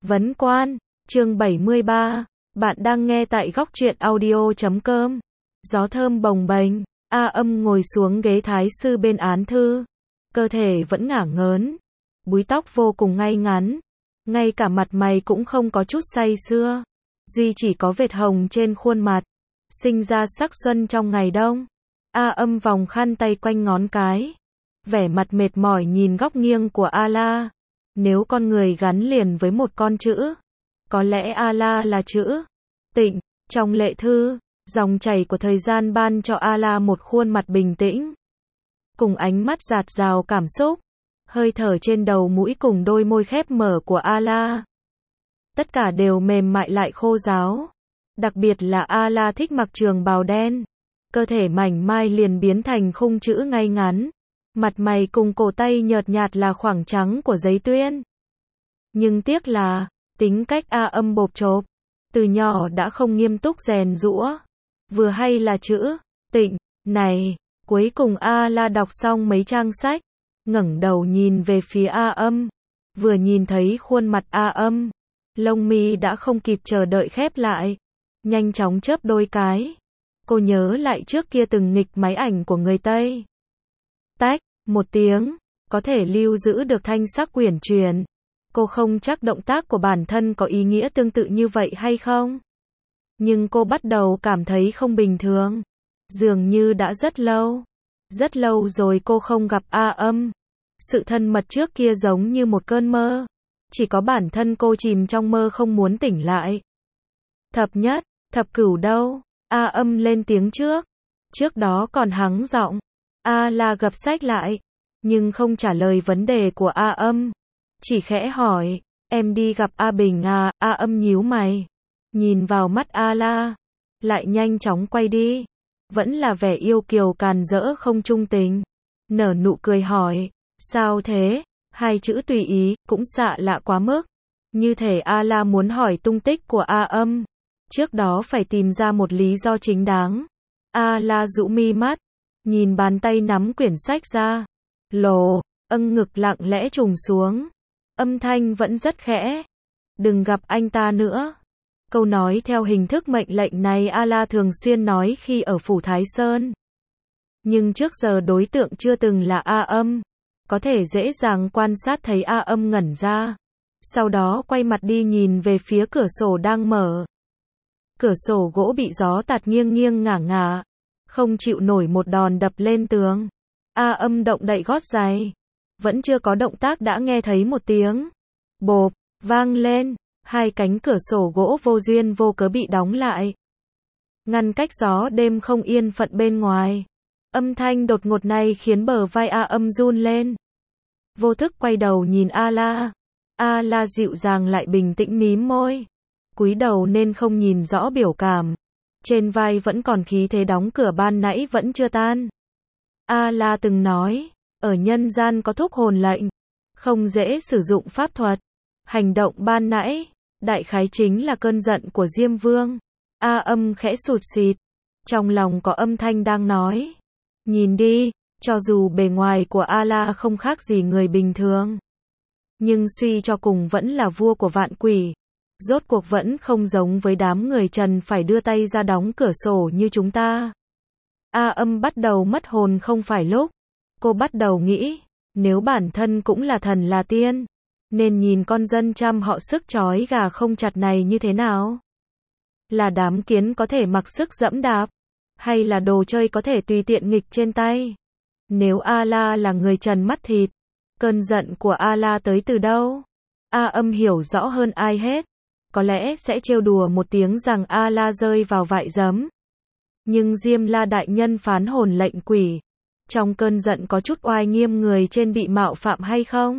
Vấn quan, chương 73, bạn đang nghe tại góc truyện audio.com. Gió thơm bồng bềnh, A Âm ngồi xuống ghế thái sư bên án thư. Cơ thể vẫn ngả ngớn, búi tóc vô cùng ngay ngắn, ngay cả mặt mày cũng không có chút say sưa, duy chỉ có vệt hồng trên khuôn mặt, sinh ra sắc xuân trong ngày đông. A Âm vòng khăn tay quanh ngón cái, vẻ mặt mệt mỏi nhìn góc nghiêng của A-la. Nếu con người gắn liền với một con chữ, có lẽ A-la là chữ Tịnh. Trong lệ thư, dòng chảy của thời gian ban cho A-la một khuôn mặt bình tĩnh, cùng ánh mắt dạt dào cảm xúc, hơi thở trên đầu mũi cùng đôi môi khép mở của A-la. Tất cả đều mềm mại lại khô ráo. Đặc biệt là A-la thích mặc trường bào đen, cơ thể mảnh mai liền biến thành khung chữ ngay ngắn. Mặt mày cùng cổ tay nhợt nhạt là khoảng trắng của giấy tuyên. Nhưng tiếc là, tính cách A Âm bộp chộp, từ nhỏ đã không nghiêm túc rèn giũa. Vừa hay là chữ Tịnh này, cuối cùng A-la đọc xong mấy trang sách, ngẩng đầu nhìn về phía A Âm. Vừa nhìn thấy khuôn mặt A Âm, lông mi đã không kịp chờ đợi khép lại, nhanh chóng chớp đôi cái. Cô nhớ lại trước kia từng nghịch máy ảnh của người Tây. Tách một tiếng, có thể lưu giữ được thanh sắc uyển chuyển. Cô không chắc động tác của bản thân có ý nghĩa tương tự như vậy hay không. Nhưng cô bắt đầu cảm thấy không bình thường. Dường như đã rất lâu rồi cô không gặp A Âm. Sự thân mật trước kia giống như một cơn mơ. Chỉ có bản thân cô chìm trong mơ không muốn tỉnh lại. Thập nhất, thập cửu đâu? A Âm lên tiếng trước. Trước đó còn hắng giọng. A-la gập sách lại, nhưng không trả lời vấn đề của A Âm. Chỉ khẽ hỏi, em đi gặp A Bình à? A Âm nhíu mày, nhìn vào mắt A-la, lại nhanh chóng quay đi. Vẫn là vẻ yêu kiều càn rỡ không trung tình. Nở nụ cười hỏi, sao thế? Hai chữ tùy ý, cũng xạ lạ quá mức. Như thể A-la muốn hỏi tung tích của A Âm. Trước đó phải tìm ra một lý do chính đáng. A-la rũ mi mắt, nhìn bàn tay nắm quyển sách ra. Ngực lặng lẽ trùng xuống. Âm thanh vẫn rất khẽ. Đừng gặp anh ta nữa. Câu nói theo hình thức mệnh lệnh này A-la thường xuyên nói khi ở phủ Thái Sơn. Nhưng trước giờ đối tượng chưa từng là A Âm. Có thể dễ dàng quan sát thấy A Âm ngẩn ra. Sau đó quay mặt đi nhìn về phía cửa sổ đang mở. Cửa sổ gỗ bị gió tạt nghiêng nghiêng ngả ngả, không chịu nổi một đòn đập lên tường. A Âm động đậy gót giày. Vẫn chưa có động tác đã nghe thấy một tiếng bộp vang lên. Hai cánh cửa sổ gỗ vô duyên vô cớ bị đóng lại, ngăn cách gió đêm không yên phận bên ngoài. Âm thanh đột ngột này khiến bờ vai A Âm run lên. Vô thức quay đầu nhìn A-la. A-la dịu dàng lại bình tĩnh mím môi, cúi đầu nên không nhìn rõ biểu cảm. Trên vai vẫn còn khí thế đóng cửa ban nãy vẫn chưa tan. A-la từng nói, ở nhân gian có thúc hồn lệnh, không dễ sử dụng pháp thuật. Hành động ban nãy, đại khái chính là cơn giận của Diêm Vương. A Âm khẽ sụt sịt, trong lòng có âm thanh đang nói, nhìn đi, cho dù bề ngoài của A-la không khác gì người bình thường, nhưng suy cho cùng vẫn là vua của vạn quỷ. Rốt cuộc vẫn không giống với đám người trần phải đưa tay ra đóng cửa sổ như chúng ta. A Âm bắt đầu mất hồn không phải lúc. Cô bắt đầu nghĩ, nếu bản thân cũng là thần là tiên, nên nhìn con dân trăm họ sức trói gà không chặt này như thế nào? Là đám kiến có thể mặc sức dẫm đạp, hay là đồ chơi có thể tùy tiện nghịch trên tay? Nếu A-la là người trần mắt thịt, cơn giận của A-la tới từ đâu? A Âm hiểu rõ hơn ai hết. Có lẽ sẽ trêu đùa một tiếng rằng A-la rơi vào vại giấm. Nhưng Diêm La đại nhân phán hồn lệnh quỷ, trong cơn giận có chút oai nghiêm người trên bị mạo phạm hay không?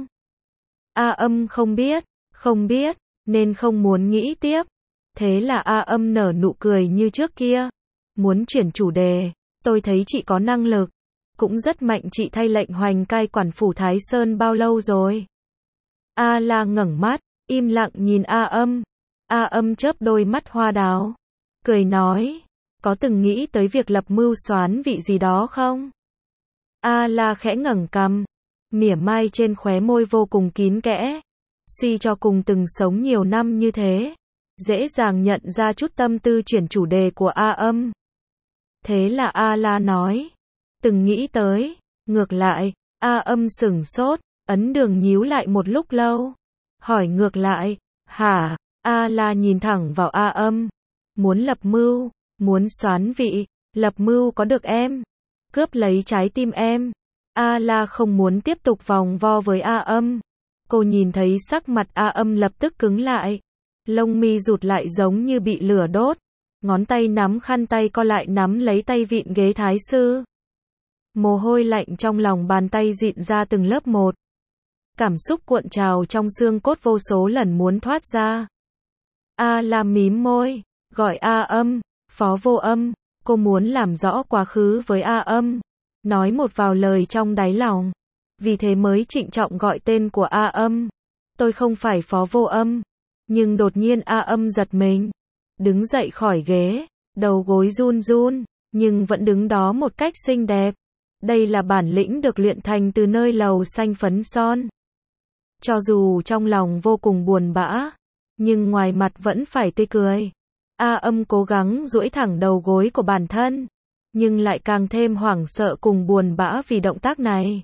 A Âm không biết, nên không muốn nghĩ tiếp. Thế là A Âm nở nụ cười như trước kia. Muốn chuyển chủ đề, tôi thấy chị có năng lực, cũng rất mạnh. Chị thay lệnh hoành cai quản phủ Thái Sơn bao lâu rồi? A-la ngẩng mắt, im lặng nhìn A Âm. A Âm chớp đôi mắt hoa đào, cười nói, có từng nghĩ tới việc lập mưu soán vị gì đó không? A-la khẽ ngẩng cằm, mỉa mai trên khóe môi vô cùng kín kẽ. Suy cho cùng từng sống nhiều năm như thế, dễ dàng nhận ra chút tâm tư chuyển chủ đề của A Âm. Thế là A La nói, từng nghĩ tới, ngược lại, A Âm sửng sốt, Ấn Đường nhíu lại một lúc lâu, hỏi ngược lại, hả? A La nhìn thẳng vào A Âm, muốn lập mưu, muốn soán vị, lập mưu có được em, cướp lấy trái tim em. A La không muốn tiếp tục vòng vo với A Âm. Cô nhìn thấy sắc mặt A Âm lập tức cứng lại, lông mi rụt lại giống như bị lửa đốt, ngón tay nắm khăn tay co lại nắm lấy tay vịn ghế thái sư. Mồ hôi lạnh trong lòng bàn tay dịn ra từng lớp một. Cảm xúc cuộn trào trong xương cốt vô số lần muốn thoát ra. A La mím môi, gọi A Âm, Phó Vô Âm, cô muốn làm rõ quá khứ với A Âm, nói một vài lời trong đáy lòng. Vì thế mới trịnh trọng gọi tên của A Âm. Tôi không phải Phó Vô Âm. Nhưng đột nhiên A Âm giật mình, đứng dậy khỏi ghế, đầu gối run run, nhưng vẫn đứng đó một cách xinh đẹp. Đây là bản lĩnh được luyện thành từ nơi lầu xanh phấn son. Cho dù trong lòng vô cùng buồn bã, nhưng ngoài mặt vẫn phải tươi cười. A Âm cố gắng duỗi thẳng đầu gối của bản thân, nhưng lại càng thêm hoảng sợ cùng buồn bã vì động tác này.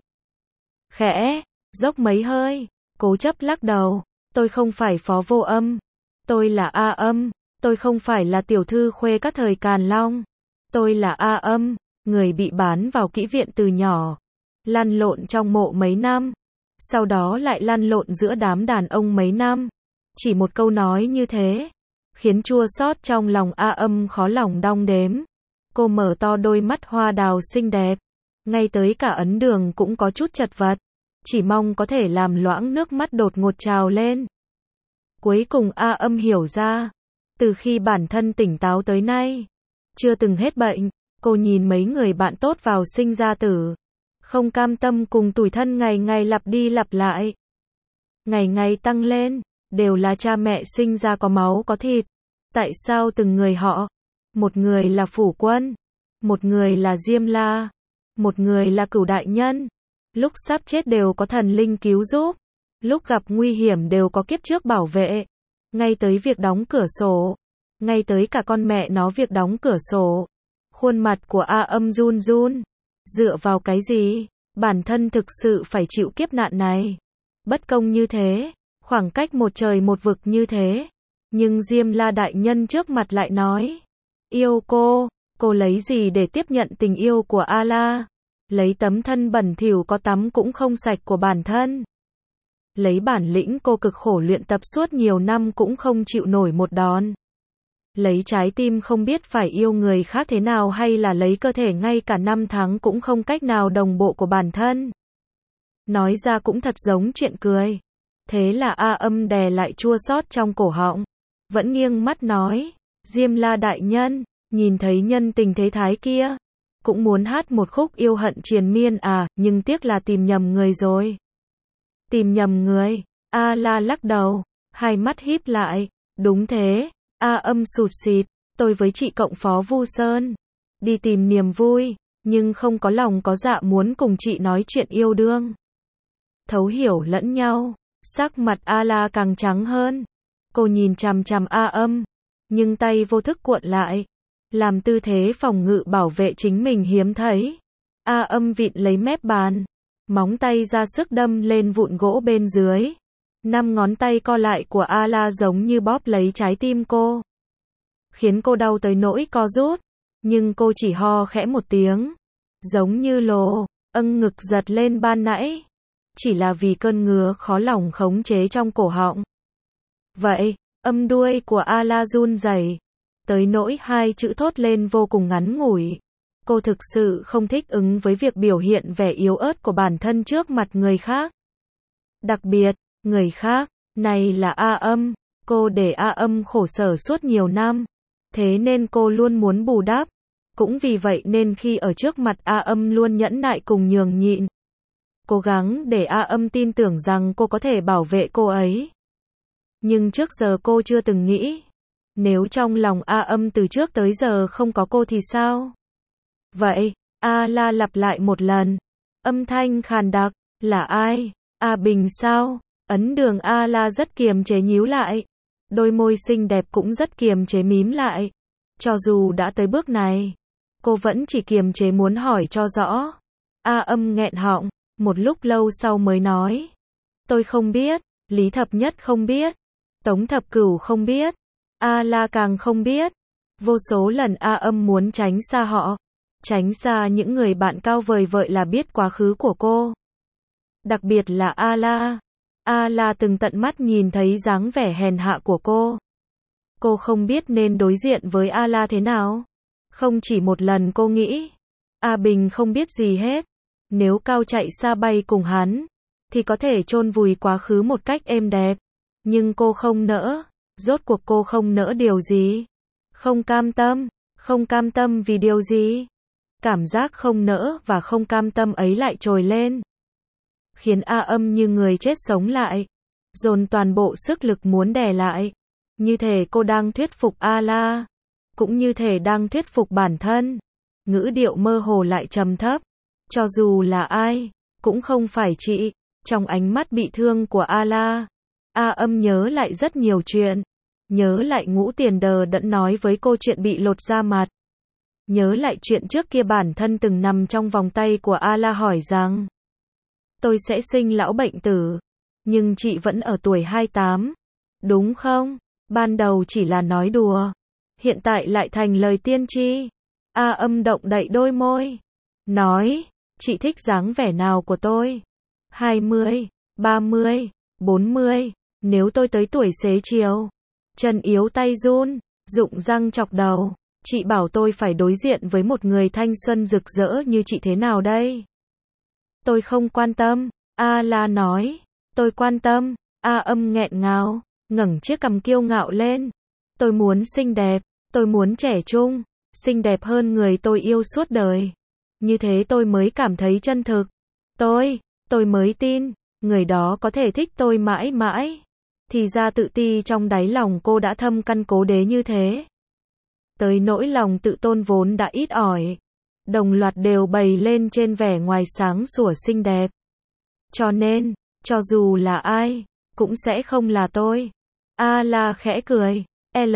Khẽ, dốc mấy hơi, cố chấp lắc đầu, tôi không phải Phó Vô Âm, tôi là A Âm, tôi không phải là tiểu thư khuê các thời Càn Long, tôi là A Âm, người bị bán vào kỹ viện từ nhỏ, lăn lộn trong mộ mấy năm, sau đó lại lăn lộn giữa đám đàn ông mấy năm. Chỉ một câu nói như thế, khiến chua xót trong lòng A Âm khó lòng đong đếm. Cô mở to đôi mắt hoa đào xinh đẹp, ngay tới cả Ấn Đường cũng có chút chật vật, chỉ mong có thể làm loãng nước mắt đột ngột trào lên. Cuối cùng A Âm hiểu ra, từ khi bản thân tỉnh táo tới nay, chưa từng hết bệnh, cô nhìn mấy người bạn tốt vào sinh ra tử, không cam tâm cùng tủi thân ngày ngày lặp đi lặp lại. Ngày ngày tăng lên, đều là cha mẹ sinh ra có máu có thịt. Tại sao từng người họ, một người là Phủ Quân, một người là Diêm La, một người là Cửu Đại Nhân, lúc sắp chết đều có thần linh cứu giúp, lúc gặp nguy hiểm đều có kiếp trước bảo vệ, ngay tới việc đóng cửa sổ, ngay tới cả con mẹ nó việc đóng cửa sổ. Khuôn mặt của A Âm run run, dựa vào cái gì, bản thân thực sự phải chịu kiếp nạn này, bất công như thế, khoảng cách một trời một vực như thế. Nhưng Diêm La đại nhân trước mặt lại nói, yêu cô lấy gì để tiếp nhận tình yêu của A La? Lấy tấm thân bẩn thỉu có tắm cũng không sạch của bản thân. Lấy bản lĩnh cô cực khổ luyện tập suốt nhiều năm cũng không chịu nổi một đòn. Lấy trái tim không biết phải yêu người khác thế nào hay là lấy cơ thể ngay cả năm tháng cũng không cách nào đồng bộ của bản thân. Nói ra cũng thật giống chuyện cười. Thế là A Âm đè lại chua xót trong cổ họng, vẫn nghiêng mắt nói, Diêm La đại nhân, nhìn thấy nhân tình thế thái kia, cũng muốn hát một khúc yêu hận triền miên à, nhưng tiếc là tìm nhầm người rồi. Tìm nhầm người, A La lắc đầu, hai mắt híp lại, đúng thế. A Âm sụt sịt, tôi với chị cộng Phó Vu Sơn, đi tìm niềm vui, nhưng không có lòng có dạ muốn cùng chị nói chuyện yêu đương. Thấu hiểu lẫn nhau, sắc mặt A La càng trắng hơn. Cô nhìn chằm chằm A Âm, nhưng tay vô thức cuộn lại, làm tư thế phòng ngự bảo vệ chính mình hiếm thấy. A Âm vịn lấy mép bàn, móng tay ra sức đâm lên vụn gỗ bên dưới. 5 ngón tay co lại của A La giống như bóp lấy trái tim cô, khiến cô đau tới nỗi co rút, nhưng cô chỉ ho khẽ một tiếng, giống như lồ, ngực giật lên ban nãy, chỉ là vì cơn ngứa khó lòng khống chế trong cổ họng. Vậy, âm đuôi của A La run rẩy, tới nỗi hai chữ thốt lên vô cùng ngắn ngủi. Cô thực sự không thích ứng với việc biểu hiện vẻ yếu ớt của bản thân trước mặt người khác. Đặc biệt, người khác, này là A Âm, cô để A Âm khổ sở suốt nhiều năm, thế nên cô luôn muốn bù đắp. Cũng vì vậy nên khi ở trước mặt A Âm luôn nhẫn nại cùng nhường nhịn, cố gắng để A Âm tin tưởng rằng cô có thể bảo vệ cô ấy. Nhưng trước giờ cô chưa từng nghĩ, nếu trong lòng A Âm từ trước tới giờ không có cô thì sao? Vậy, A La lặp lại một lần, âm thanh khàn đặc, là ai? A Bình sao? Ấn đường A-la rất kiềm chế nhíu lại. Đôi môi xinh đẹp cũng rất kiềm chế mím lại. Cho dù đã tới bước này, cô vẫn chỉ kiềm chế muốn hỏi cho rõ. A Âm nghẹn họng, một lúc lâu sau mới nói. Tôi không biết, Lý Thập Nhất không biết, Tống Thập Cửu không biết, A-la càng không biết. Vô số lần A Âm muốn tránh xa họ, tránh xa những người bạn cao vời vợi là biết quá khứ của cô. Đặc biệt là A-la. A-la từng tận mắt nhìn thấy dáng vẻ hèn hạ của cô. Cô không biết nên đối diện với A-la thế nào. Không chỉ một lần cô nghĩ, A Bình không biết gì hết. Nếu cao chạy xa bay cùng hắn, thì có thể chôn vùi quá khứ một cách êm đẹp. Nhưng cô không nỡ. Rốt cuộc cô không nỡ điều gì? Không cam tâm. Không cam tâm vì điều gì? Cảm giác không nỡ và không cam tâm ấy lại trồi lên, khiến A Âm như người chết sống lại, dồn toàn bộ sức lực muốn đè lại. Như thể cô đang thuyết phục A-la, cũng như thể đang thuyết phục bản thân. Ngữ điệu mơ hồ lại trầm thấp. Cho dù là ai, cũng không phải chị. Trong ánh mắt bị thương của A-la, A Âm nhớ lại rất nhiều chuyện. Nhớ lại Ngũ Tiền đờ đẫn nói với cô chuyện bị lột da mặt. Nhớ lại chuyện trước kia bản thân từng nằm trong vòng tay của A-la hỏi rằng, tôi sẽ sinh lão bệnh tử, nhưng chị vẫn ở tuổi 28, đúng không? Ban đầu chỉ là nói đùa, hiện tại lại thành lời tiên tri. A Âm động đậy đôi môi, nói, chị thích dáng vẻ nào của tôi? 20, 30, 40, nếu tôi tới tuổi xế chiều, chân yếu tay run, rụng răng chọc đầu, chị bảo tôi phải đối diện với một người thanh xuân rực rỡ như chị thế nào đây? Tôi không quan tâm, A-la nói. Tôi quan tâm. A Âm nghẹn ngào, ngẩng chiếc cằm kiêu ngạo lên. Tôi muốn xinh đẹp, tôi muốn trẻ trung, xinh đẹp hơn người tôi yêu suốt đời. Như thế tôi mới cảm thấy chân thực. Tôi mới tin, người đó có thể thích tôi mãi mãi. Thì ra tự ti trong đáy lòng cô đã thâm căn cố đế như thế. Tới nỗi lòng tự tôn vốn đã ít ỏi, đồng loạt đều bày lên trên vẻ ngoài sáng sủa xinh đẹp. Cho nên, cho dù là ai, cũng sẽ không là tôi. A-la khẽ cười.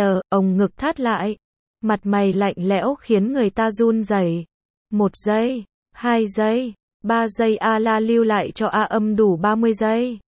Ông ngực thắt lại. Mặt mày lạnh lẽo khiến người ta run rẩy. 1 giây, 2 giây, 3 giây A-la lưu lại cho A Âm đủ 30 giây.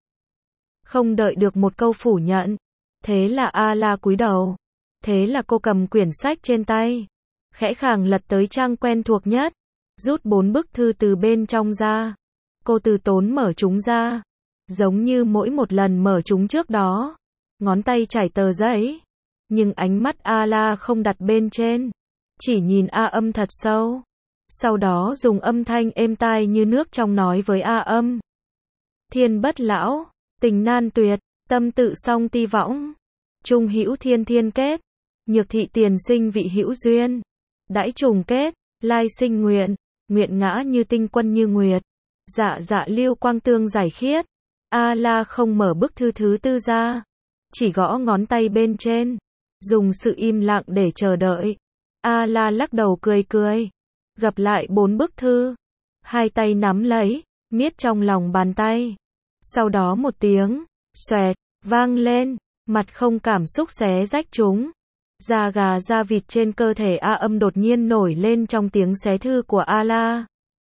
Không đợi được một câu phủ nhận. Thế là A-la cúi đầu. Thế là cô cầm quyển sách trên tay, khẽ khàng lật tới trang quen thuộc nhất, rút 4 bức thư từ bên trong ra. Cô từ tốn mở chúng ra, giống như mỗi một lần mở chúng trước đó, ngón tay chảy tờ giấy. Nhưng ánh mắt A-la không đặt bên trên, chỉ nhìn A Âm thật sâu. Sau đó dùng âm thanh êm tai như nước trong nói với A Âm. Thiên bất lão, tình nan tuyệt, tâm tự song ti võng, trung hữu thiên thiên kết, nhược thị tiền sinh vị hữu duyên, đãi trùng kết, lai sinh nguyện, nguyện ngã như tinh quân như nguyệt, dạ dạ lưu quang tương giải khiết. A-la không mở bức thư thứ tư ra, chỉ gõ ngón tay bên trên, dùng sự im lặng để chờ đợi. A-la lắc đầu cười cười, gập lại 4 bức thư, hai tay nắm lấy, miết trong lòng bàn tay. Sau đó một tiếng xoẹt vang lên, mặt không cảm xúc xé rách chúng. Da gà da vịt trên cơ thể A Âm đột nhiên nổi lên trong tiếng xé thư của A-la.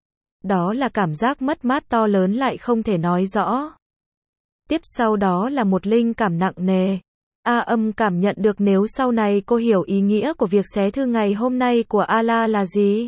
Đó là cảm giác mất mát to lớn lại không thể nói rõ. Tiếp sau đó là một linh cảm nặng nề. A Âm cảm nhận được nếu sau này cô hiểu ý nghĩa của việc xé thư ngày hôm nay của A-la là gì,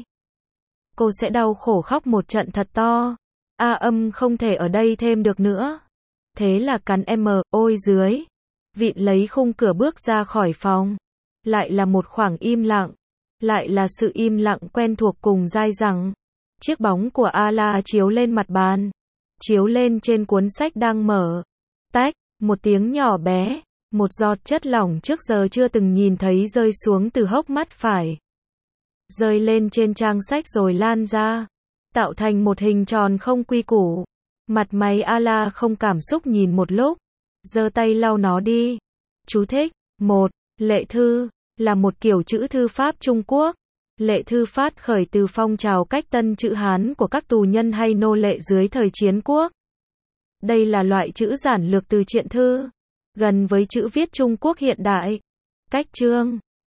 cô sẽ đau khổ khóc một trận thật to. A Âm không thể ở đây thêm được nữa. Thế là cắn ôi dưới, vịn lấy khung cửa bước ra khỏi phòng. Lại là một khoảng im lặng, lại là sự im lặng quen thuộc cùng dai dẳng. Chiếc bóng của A-la chiếu lên mặt bàn, chiếu lên trên cuốn sách đang mở. Tách, một tiếng nhỏ bé, một giọt chất lỏng trước giờ chưa từng nhìn thấy rơi xuống từ hốc mắt phải, rơi lên trên trang sách rồi lan ra, tạo thành một hình tròn không quy củ. Mặt mày A-la không cảm xúc nhìn một lúc, giơ tay lau nó đi. Chú thích: 1. Lệ thư là một kiểu chữ thư pháp Trung Quốc. Lệ thư phát khởi từ phong trào cách tân chữ Hán của các tù nhân hay nô lệ dưới thời chiến quốc. Đây là loại chữ giản lược từ truyện thư, gần với chữ viết Trung Quốc hiện đại. Cách chương